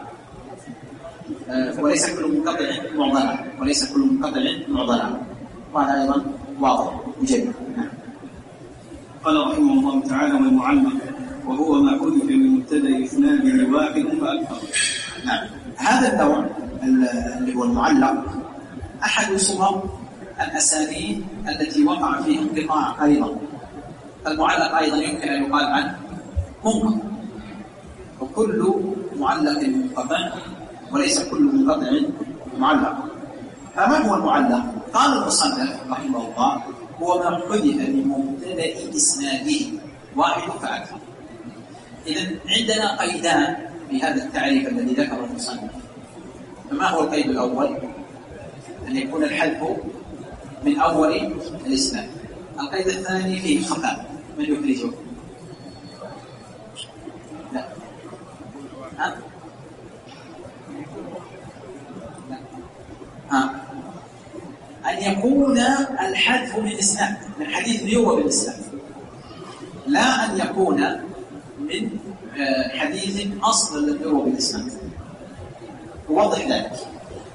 وليس كل منقطع معضلا، وليس كل منقطع معضلا، وهذا أيضا واضح جدا. قال رحمه الله تعالى: والمعلق وهو ما حذف من مبتدأ إسناده 1 فأكثر. نعم، هذا النوع اللي هو المعلق أحد صور الأسانيد التي وقع فيها انقطاع أيضا. المعلق أيضا يمكن أن يقال عنه منقطع، وكل معلق منقطع وليس كل منقطع معلق. فما هو المعلق؟ قال المصنف رحمه الله: هو ما حذف من مبتدأ إسناده 1 فأكثر. إذن عندنا قيدان في هذا التعريف الذي ذكره المصنف. فما هو القيد الأول؟ أن يكون الحذف من أول الإسناد. القيد الثاني فيه خطأ، من يخرجه؟ لا. أن يكون الحذف من إسناد، من حديث يروى بالإسناد، لا أن يكون من حديث أصلا لم يروى بالإسناد. ووضح ذلك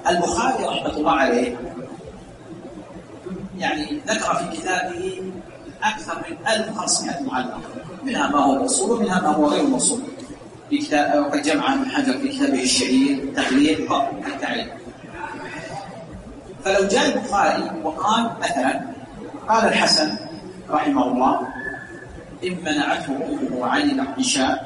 البخاري رحمة الله عليه، يعني ذكر في كتابه أكثر من 1500 معلق، منها ما هو موصول ومنها ما هو غير موصول. وقد جمع ابن حجر في كتابه الشهير تغليق التعليق. فلو جاء البخاري وقال مثلا قال الحسن رحمه الله إن منعته أمه عن العشاء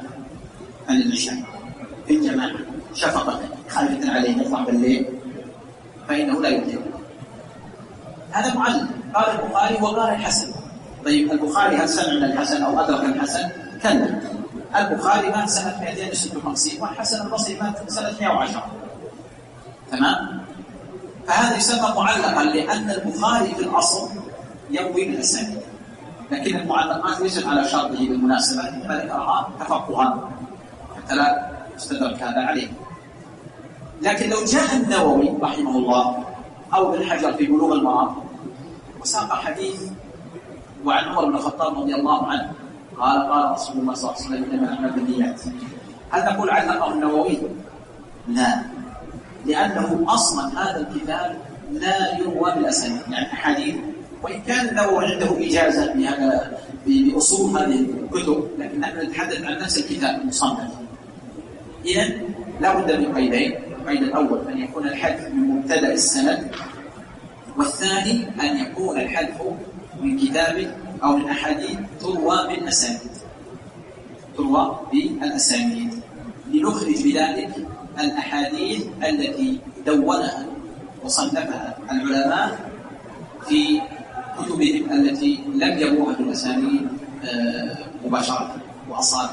في الجماعة شفقة خالفة عليه يطلع بالليل فإنه لا يبدأ. هذا معلم. قال البخاري وقال الحسن. طيب البخاري هل سمع من الحسن أو أدرك الحسن؟ كلا. البخاري مات سنة 256 والحسن البصري مات سنة 110. تمام؟ فهذا يسمى معلقا لأن البخاري في الأصل يروي بالأسانيد، لكن المعلقات ليست على شرطه بالمناسبة، إنما ذكرها تفقها حتى لا يستدرك هذا عليه. لكن لو جاء النووي رحمه الله أو ابن حجر في بلوغ المرام وساق حديث وعن عمر بن الخطاب رضي الله عنه قال رسول الله صلى الله عليه وسلم إنما الأعمال بالنيات، هل نقول علقه النووي؟ لا، لأنه أصلا هذا الكتاب لا يروى بالأسانيد، يعني أحاديث، وإن كان النووي عنده إجازة بهذا بأصول هذه الكتب، لكن نحن نتحدث عن نفس الكتاب المصنف. إذن لا بد من قيدين: القيد الأول أن يكون الحذف من مبتدأ السند، والثاني أن يكون الحذف من كتاب أو من أحاديث تروى بالأسانيد لنخرج بذلك الأحاديث التي دونها وصنفها العلماء في كتبهم التي لم يروها بالأسانيد مباشرة وأصالة.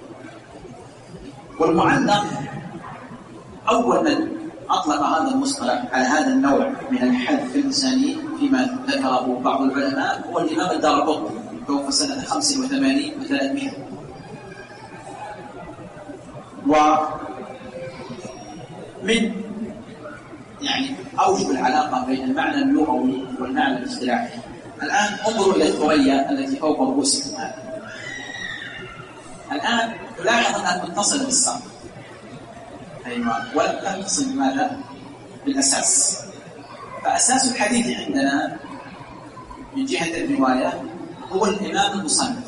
والمعلق أول من أطلق هذا المصطلح على هذا النوع من الحذف في الأسانيد فيما ذكره بعض العلماء هو الإمام الدارقطني، توفى سنة 85 و300. ومن يعني أوجه العلاقة بين المعنى اللغوي والمعنى الاصطلاحي. الآن انظروا إلى الثريا التي فوق رؤوسكم هذه. الآن تلاحظ أنها متصلة بالسقف، أيوة، ولم تتصل بماذا؟ بالأساس. فأساس الحديث عندنا من جهة الرواية هو الإمام المصنف.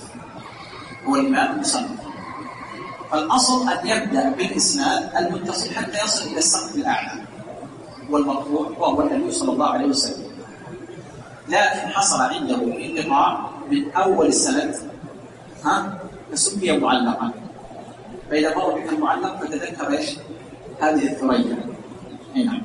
فالأصل أن يبدأ بالإسناد المتصل حتى يصل إلى السقف الأعلى والمرفوع وهو النبي صلى الله عليه وسلم. لكن حصل عنده انقطاع من أول السند فسمي معلقا. فإذا مر بك المعلق فتذكر إيش؟ هذه الثريا. نعم.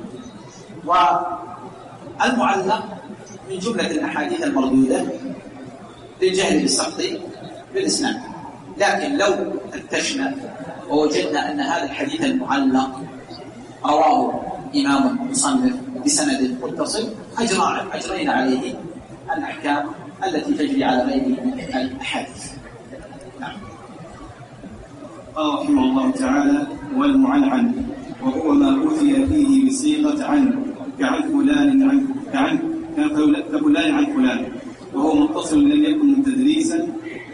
والمعلق من جملة الأحاديث المردودة للجهل بالسقط بالإسناد. لكن لو فتشنا ووجدنا أن هذا الحديث المعلق رواه إمام مصنف بسند متصل أجرينا عليه الأحكام التي تجري على غيره من الأحاديث. نعم. قال رحمه الله تعالى: والمعنعن وهو ما أوتي فيه بصيغة عن كعن فلان كفلان عن فلان، وهو متصل لم يكن تدريسا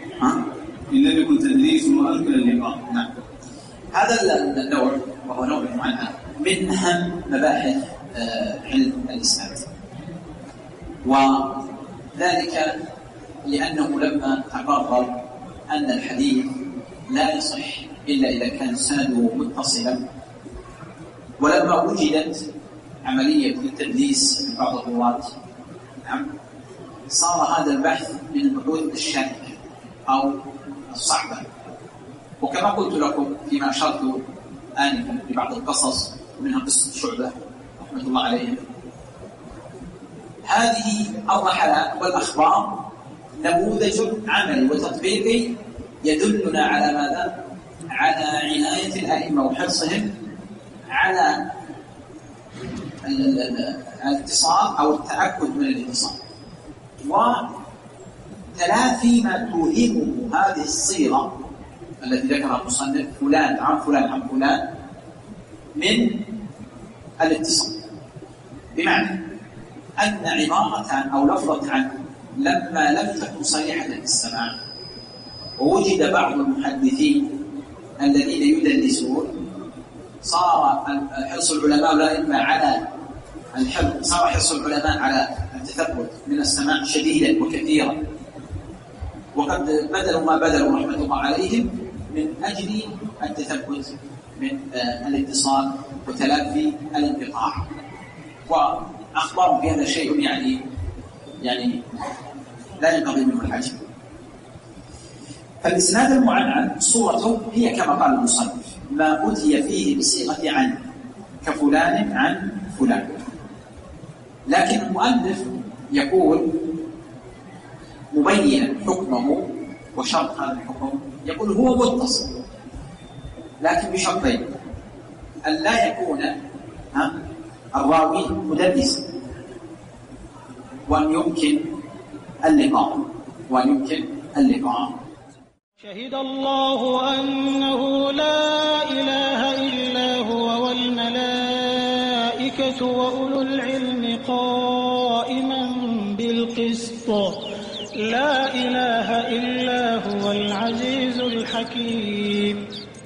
مؤكدا للقاء. نعم. هذا النوع وهو نوع المعنعن من أهم مباحث علم الإسناد، وذلك لأنه لما تقرر أن الحديث لا يصح إلا إذا كان سنده متصلا، ولما وجدت عملية التدليس في بعض الرواة، صار هذا البحث من البحوث الشائكة أو الصعبة. وكما قلت لكم فيما أشرت آنفا في بعض القصص منها قصة شعبة رحمة الله عليهم، هذه الرحلات والأخبار نموذج عملي وتطبيقي يدلنا على ماذا؟ على عناية الأئمة وحرصهم على الاتصال أو التأكد من الاتصال، وتلافي ما توهمه هذه الصيغة التي ذكرها المصنف فلان عن فلان عن فلان من الاتصال. بمعنى أن عبارة أو لفظة عنه لما لم تكن صريحة في السماع ووجد بعض المحدثين الذين يدلسون، صار حرص العلماء والأئمة على الحفظ، صار حرص العلماء على التثبت من السماع شديدا وكثيرا، وقد بذلوا ما بذلوا رحمة الله عليهم من أجل التثبت من الاتصال وتلافي الانقطاع، وأخبارهم في هذا شيء يعني لا ينقضي منه الحجم. فالإسناد المعنعن صورته هي كما قال المصنف ما أتي فيه بصيغة عن كفلان عن فلان، لكن المؤلف يقول مبينا حكمه وشرط هذا الحكم، يقول هو متصل لكن بشرطين: أن لا يكون الراوي مدلسا، وأن يمكن اللقاء. شهد الله أنه لا إله إلا هو والملائكة وأولو العلم قائما بالقسط لا إله إلا هو العزيز الحكيم.